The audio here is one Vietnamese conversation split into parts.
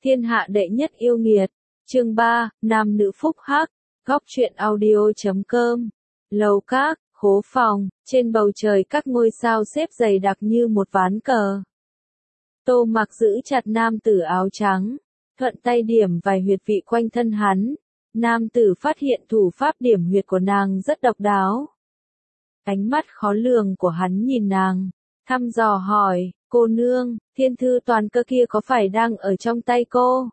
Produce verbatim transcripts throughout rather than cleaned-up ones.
Thiên hạ đệ nhất yêu nghiệt. Chương ba, nam nữ phúc hắc. Góc truyện audio chấm com. Lầu các, khố phòng, trên bầu trời các ngôi sao xếp dày đặc như một ván cờ. Tô Mặc giữ chặt nam tử áo trắng, thuận tay điểm vài huyệt vị quanh thân hắn. Nam tử phát hiện thủ pháp điểm huyệt của nàng rất độc đáo. Ánh mắt khó lường của hắn nhìn nàng, thăm dò hỏi, cô nương, thiên thư toàn cơ kia có phải đang ở trong tay cô?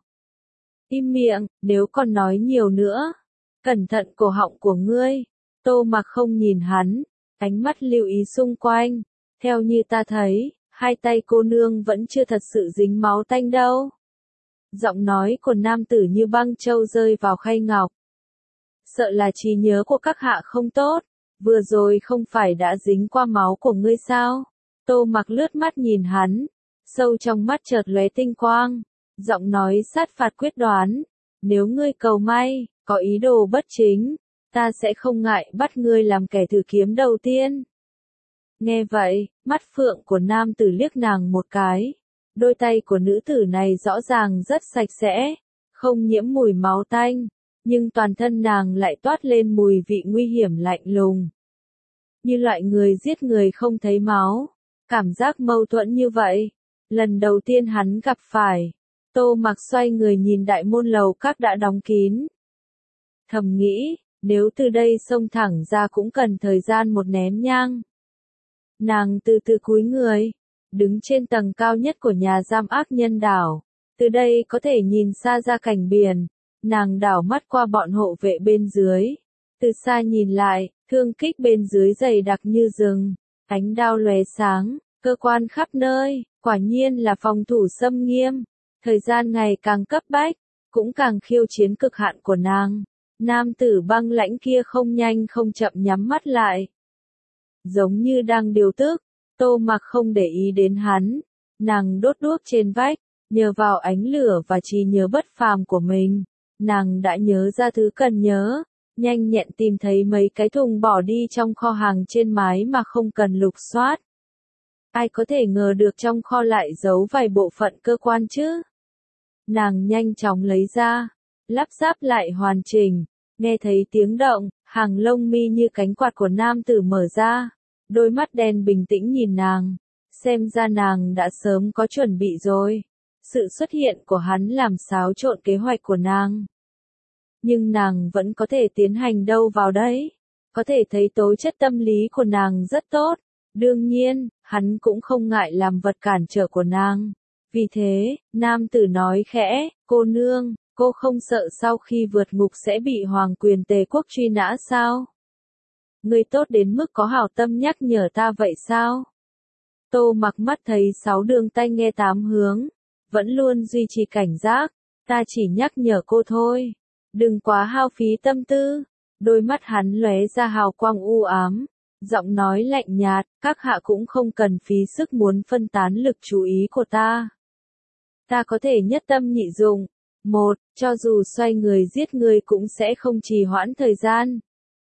Im miệng, nếu còn nói nhiều nữa, cẩn thận cổ họng của ngươi. Tô Mặc không nhìn hắn, ánh mắt lưu ý xung quanh. Theo như ta thấy, hai tay cô nương vẫn chưa thật sự dính máu tanh đâu. Giọng nói của nam tử như băng châu rơi vào khay ngọc. Sợ là trí nhớ của các hạ không tốt, vừa rồi không phải đã dính qua máu của ngươi sao? Tô Mặc lướt mắt nhìn hắn, sâu trong mắt chợt lóe tinh quang, giọng nói sát phạt quyết đoán, nếu ngươi cầu may, có ý đồ bất chính, ta sẽ không ngại bắt ngươi làm kẻ thử kiếm đầu tiên. Nghe vậy, mắt phượng của nam tử liếc nàng một cái, đôi tay của nữ tử này rõ ràng rất sạch sẽ, không nhiễm mùi máu tanh, nhưng toàn thân nàng lại toát lên mùi vị nguy hiểm lạnh lùng. Như loại người giết người không thấy máu, cảm giác mâu thuẫn như vậy, lần đầu tiên hắn gặp phải. Tô Mặc xoay người nhìn đại môn lầu các đã đóng kín. Thầm nghĩ, nếu từ đây xông thẳng ra cũng cần thời gian một nén nhang. Nàng từ từ cúi người, đứng trên tầng cao nhất của nhà giam ác nhân đảo. Từ đây có thể nhìn xa ra cảnh biển. Nàng đảo mắt qua bọn hộ vệ bên dưới. Từ xa nhìn lại, thương kích bên dưới dày đặc như rừng. Ánh đao lóe sáng, cơ quan khắp nơi, quả nhiên là phòng thủ xâm nghiêm. Thời gian ngày càng cấp bách, cũng càng khiêu chiến cực hạn của nàng. Nam tử băng lãnh kia không nhanh không chậm nhắm mắt lại. Giống như đang điều tức, Tô Mặc không để ý đến hắn. Nàng đốt đuốc trên vách, nhờ vào ánh lửa và trí nhớ bất phàm của mình. Nàng đã nhớ ra thứ cần nhớ, nhanh nhẹn tìm thấy mấy cái thùng bỏ đi trong kho hàng trên mái mà không cần lục soát. Ai có thể ngờ được trong kho lại giấu vài bộ phận cơ quan chứ? Nàng nhanh chóng lấy ra, lắp ráp lại hoàn chỉnh, nghe thấy tiếng động, hàng lông mi như cánh quạt của nam tử mở ra, đôi mắt đen bình tĩnh nhìn nàng, xem ra nàng đã sớm có chuẩn bị rồi. Sự xuất hiện của hắn làm xáo trộn kế hoạch của nàng. Nhưng nàng vẫn có thể tiến hành đâu vào đấy, có thể thấy tố chất tâm lý của nàng rất tốt. Đương nhiên, hắn cũng không ngại làm vật cản trở của nàng. Vì thế, nam tử nói khẽ, cô nương, cô không sợ sau khi vượt ngục sẽ bị Hoàng quyền Tề quốc truy nã sao? Ngươi tốt đến mức có hảo tâm nhắc nhở ta vậy sao? Tô Mặc mắt thấy sáu đường tay nghe tám hướng, vẫn luôn duy trì cảnh giác, ta chỉ nhắc nhở cô thôi. Đừng quá hao phí tâm tư. Đôi mắt hắn lóe ra hào quang u ám. Giọng nói lạnh nhạt, các hạ cũng không cần phí sức muốn phân tán lực chú ý của ta. Ta có thể nhất tâm nhị dụng. Một, cho dù xoay người giết người cũng sẽ không trì hoãn thời gian.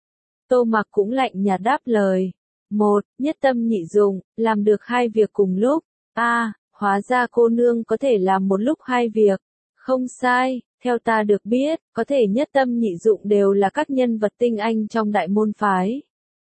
Tô Mặc cũng lạnh nhạt đáp lời. Một, nhất tâm nhị dụng, làm được hai việc cùng lúc. A, à, hóa ra cô nương có thể làm một lúc hai việc. Không sai, theo ta được biết, có thể nhất tâm nhị dụng đều là các nhân vật tinh anh trong đại môn phái.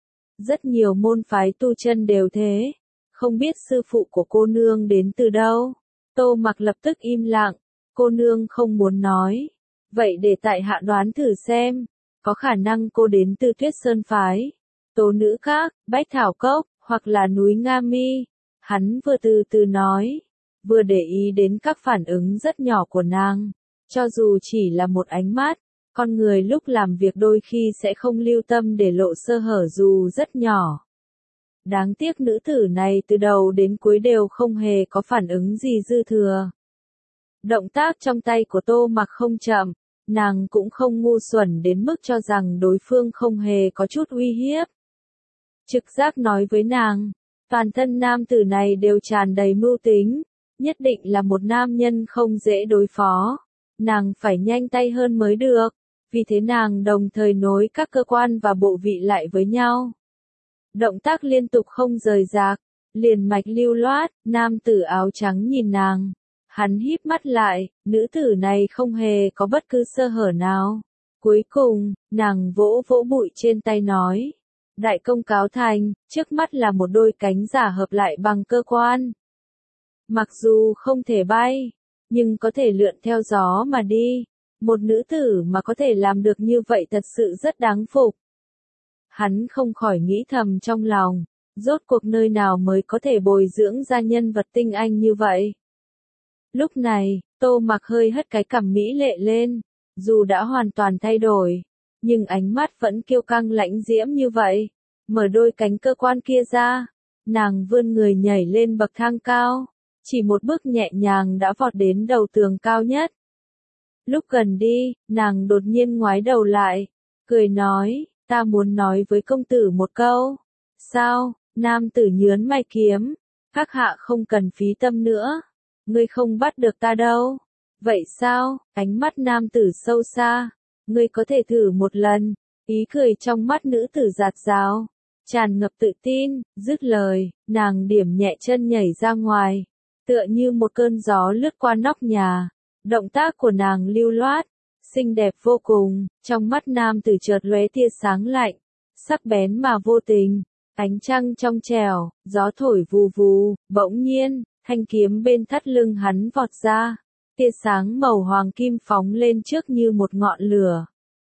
Rất nhiều môn phái tu chân đều thế. Không biết sư phụ của cô nương đến từ đâu? Tô Mặc lập tức im lặng. Cô nương không muốn nói. Vậy để tại hạ đoán thử xem. Có khả năng cô đến từ Tuyết Sơn phái, Tố Nữ Các, Bách Thảo Cốc, hoặc là núi Nga Mi. Hắn vừa từ từ nói, vừa để ý đến các phản ứng rất nhỏ của nàng. Cho dù chỉ là một ánh mắt, con người lúc làm việc đôi khi sẽ không lưu tâm để lộ sơ hở dù rất nhỏ. Đáng tiếc nữ tử này từ đầu đến cuối đều không hề có phản ứng gì dư thừa. Động tác trong tay của Tô Mặc không chậm, nàng cũng không ngu xuẩn đến mức cho rằng đối phương không hề có chút uy hiếp. Trực giác nói với nàng, toàn thân nam tử này đều tràn đầy mưu tính, nhất định là một nam nhân không dễ đối phó. Nàng phải nhanh tay hơn mới được, vì thế nàng đồng thời nối các cơ quan và bộ vị lại với nhau. Động tác liên tục không rời rạc, liền mạch lưu loát, nam tử áo trắng nhìn nàng. Hắn híp mắt lại, nữ tử này không hề có bất cứ sơ hở nào. Cuối cùng, nàng vỗ vỗ bụi trên tay nói. Đại công cáo thành, trước mắt là một đôi cánh giả hợp lại bằng cơ quan. Mặc dù không thể bay, nhưng có thể lượn theo gió mà đi. Một nữ tử mà có thể làm được như vậy thật sự rất đáng phục. Hắn không khỏi nghĩ thầm trong lòng, rốt cuộc nơi nào mới có thể bồi dưỡng ra nhân vật tinh anh như vậy. Lúc này, Tô Mặc hơi hất cái cằm mỹ lệ lên, dù đã hoàn toàn thay đổi, nhưng ánh mắt vẫn kiêu căng lãnh diễm như vậy. Mở đôi cánh cơ quan kia ra, nàng vươn người nhảy lên bậc thang cao, chỉ một bước nhẹ nhàng đã vọt đến đầu tường cao nhất. Lúc gần đi, nàng đột nhiên ngoái đầu lại, cười nói, ta muốn nói với công tử một câu. Sao? Nam tử nhướn mày kiếm, các hạ không cần phí tâm nữa, ngươi không bắt được ta đâu. Vậy sao? Ánh mắt nam tử sâu xa, ngươi có thể thử một lần. Ý cười trong mắt nữ tử giạt rào, tràn ngập tự tin. Dứt lời, nàng điểm nhẹ chân nhảy ra ngoài, tựa như một cơn gió lướt qua nóc nhà. Động tác của nàng lưu loát, xinh đẹp vô cùng, trong mắt nam tử chợt lóe tia sáng lạnh, sắc bén mà vô tình. Ánh trăng trong trẻo, gió thổi vù vù, bỗng nhiên, thanh kiếm bên thắt lưng hắn vọt ra, tia sáng màu hoàng kim phóng lên trước như một ngọn lửa.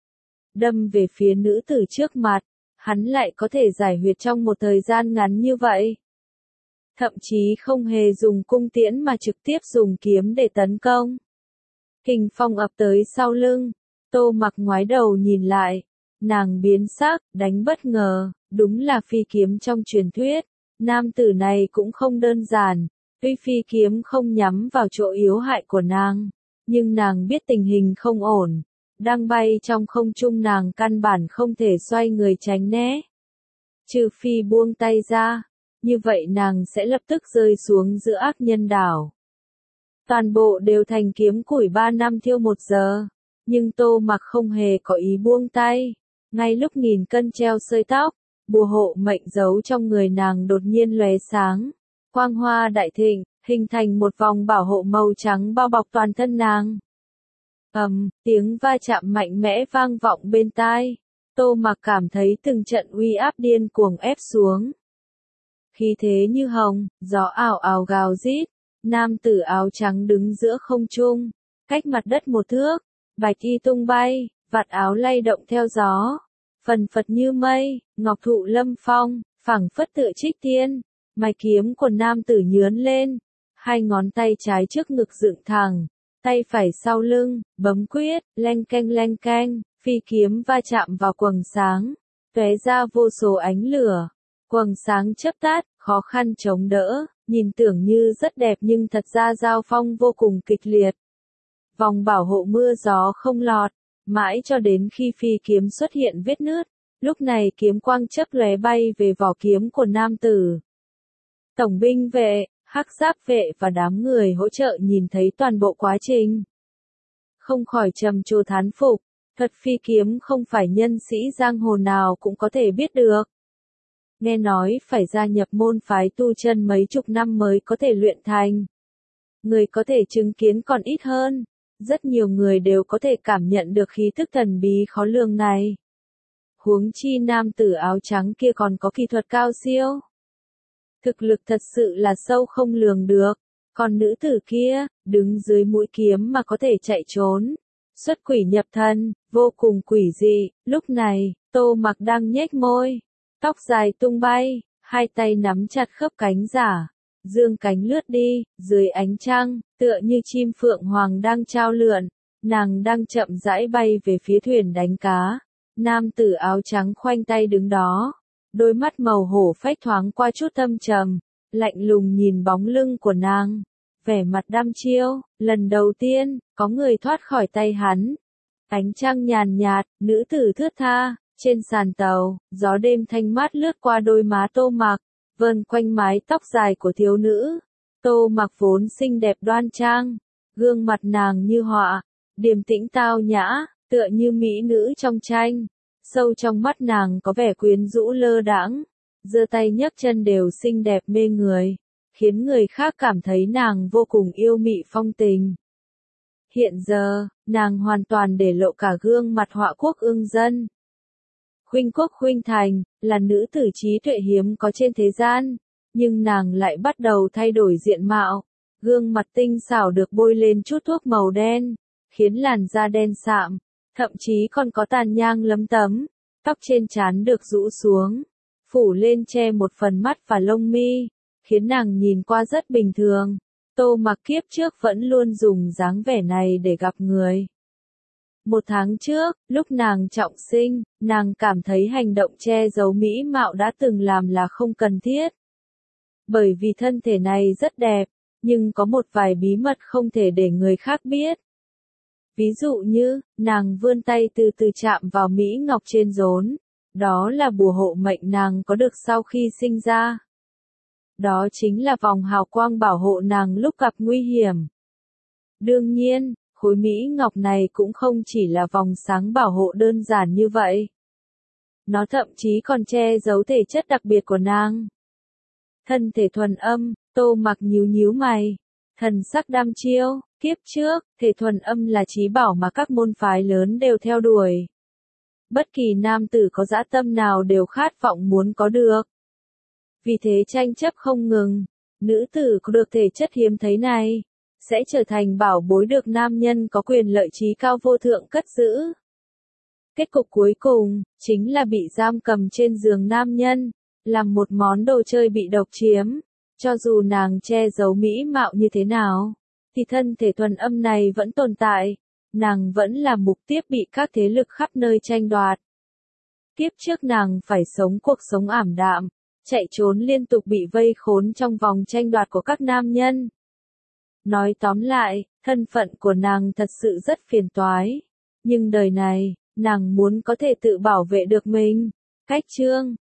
Đâm về phía nữ tử trước mặt, hắn lại có thể giải huyệt trong một thời gian ngắn như vậy. Thậm chí không hề dùng cung tiễn mà trực tiếp dùng kiếm để tấn công. Kình phong ập tới sau lưng, Tô Mặc ngoái đầu nhìn lại, nàng biến sắc, đánh bất ngờ, đúng là phi kiếm trong truyền thuyết. Nam tử này cũng không đơn giản, tuy phi kiếm không nhắm vào chỗ yếu hại của nàng, nhưng nàng biết tình hình không ổn, đang bay trong không trung nàng căn bản không thể xoay người tránh né. Trừ phi buông tay ra, như vậy nàng sẽ lập tức rơi xuống giữa ác nhân đảo. Toàn bộ đều thành kiếm củi ba năm thiêu một giờ, nhưng Tô Mặc không hề có ý buông tay. Ngay lúc nghìn cân treo sợi tóc, bùa hộ mệnh giấu trong người nàng đột nhiên lóe sáng, quang hoa đại thịnh, hình thành một vòng bảo hộ màu trắng bao bọc toàn thân nàng. Ầm, tiếng va chạm mạnh mẽ vang vọng bên tai. Tô Mặc cảm thấy từng trận uy áp điên cuồng ép xuống. Khí thế như hồng, gió ảo ảo gào rít. Nam tử áo trắng đứng giữa không trung, cách mặt đất một thước, bạch y tung bay, vạt áo lay động theo gió, phần phật như mây, ngọc thụ lâm phong, phảng phất tựa trích tiên. Mày kiếm của nam tử nhướn lên, hai ngón tay trái trước ngực dựng thẳng, tay phải sau lưng, bấm quyết, leng keng leng keng, phi kiếm va chạm vào quầng sáng, tóe ra vô số ánh lửa. Quầng sáng chớp tắt, khó khăn chống đỡ, nhìn tưởng như rất đẹp nhưng thật ra giao phong vô cùng kịch liệt. Vòng bảo hộ mưa gió không lọt, mãi cho đến khi phi kiếm xuất hiện vết nứt, lúc này kiếm quang chớp lóe bay về vỏ kiếm của nam tử. Tổng binh vệ, hắc giáp vệ và đám người hỗ trợ nhìn thấy toàn bộ quá trình, không khỏi trầm trồ thán phục, thuật phi kiếm không phải nhân sĩ giang hồ nào cũng có thể biết được. Nghe nói phải gia nhập môn phái tu chân mấy chục năm mới có thể luyện thành. Người có thể chứng kiến còn ít hơn, rất nhiều người đều có thể cảm nhận được khí thức thần bí khó lường này. Huống chi nam tử áo trắng kia còn có kỹ thuật cao siêu. Thực lực thật sự là sâu không lường được, còn nữ tử kia, đứng dưới mũi kiếm mà có thể chạy trốn. Xuất quỷ nhập thần, vô cùng quỷ dị. Lúc này, Tô Mặc đang nhếch môi, tóc dài tung bay, hai tay nắm chặt khớp cánh giả, dương cánh lướt đi, dưới ánh trăng, tựa như chim phượng hoàng đang trao lượn, nàng đang chậm rãi bay về phía thuyền đánh cá. Nam tử áo trắng khoanh tay đứng đó, đôi mắt màu hổ phách thoáng qua chút thâm trầm, lạnh lùng nhìn bóng lưng của nàng, vẻ mặt đăm chiêu. Lần đầu tiên, có người thoát khỏi tay hắn. Ánh trăng nhàn nhạt, nữ tử thướt tha, trên sàn tàu, gió đêm thanh mát lướt qua đôi má Tô Mặc, vờn quanh mái tóc dài của thiếu nữ. Tô Mặc vốn xinh đẹp đoan trang, gương mặt nàng như họa, điềm tĩnh tao nhã, tựa như mỹ nữ trong tranh. Sâu trong mắt nàng có vẻ quyến rũ lơ đãng, giơ tay nhấc chân đều xinh đẹp mê người. khiến người khác cảm thấy nàng vô cùng yêu mị phong tình. Hiện giờ, nàng hoàn toàn để lộ cả gương mặt họa quốc ương dân. Khuynh Quốc Khuynh Thành, là nữ tử trí tuệ hiếm có trên thế gian, nhưng nàng lại bắt đầu thay đổi diện mạo. Gương mặt tinh xảo được bôi lên chút thuốc màu đen, khiến làn da đen sạm, thậm chí còn có tàn nhang lấm tấm. Tóc trên trán được rũ xuống, phủ lên che một phần mắt và lông mi, khiến nàng nhìn qua rất bình thường. Tô Mặc kiếp trước vẫn luôn dùng dáng vẻ này để gặp người. Một tháng trước, lúc nàng trọng sinh, nàng cảm thấy hành động che giấu mỹ mạo đã từng làm là không cần thiết. Bởi vì thân thể này rất đẹp, nhưng có một vài bí mật không thể để người khác biết. Ví dụ như, nàng vươn tay từ từ chạm vào mỹ ngọc trên rốn. Đó là bùa hộ mệnh nàng có được sau khi sinh ra. Đó chính là vòng hào quang bảo hộ nàng lúc gặp nguy hiểm. Đương nhiên, khối mỹ ngọc này cũng không chỉ là vòng sáng bảo hộ đơn giản như vậy. Nó thậm chí còn che giấu thể chất đặc biệt của nàng. Thân thể thuần âm, Tô Mặc nhíu nhíu mày. Thần sắc đăm chiêu, kiếp trước, thể thuần âm là chí bảo mà các môn phái lớn đều theo đuổi. Bất kỳ nam tử có dã tâm nào đều khát vọng muốn có được. Vì thế tranh chấp không ngừng, nữ tử có được thể chất hiếm thấy này, sẽ trở thành bảo bối được nam nhân có quyền lợi trí cao vô thượng cất giữ. Kết cục cuối cùng, chính là bị giam cầm trên giường nam nhân, làm một món đồ chơi bị độc chiếm. Cho dù nàng che giấu mỹ mạo như thế nào, thì thân thể thuần âm này vẫn tồn tại, nàng vẫn là mục tiêu bị các thế lực khắp nơi tranh đoạt. Kiếp trước nàng phải sống cuộc sống ảm đạm, chạy trốn liên tục bị vây khốn trong vòng tranh đoạt của các nam nhân. Nói tóm lại, thân phận của nàng thật sự rất phiền toái. Nhưng đời này, nàng muốn có thể tự bảo vệ được mình. Cách chương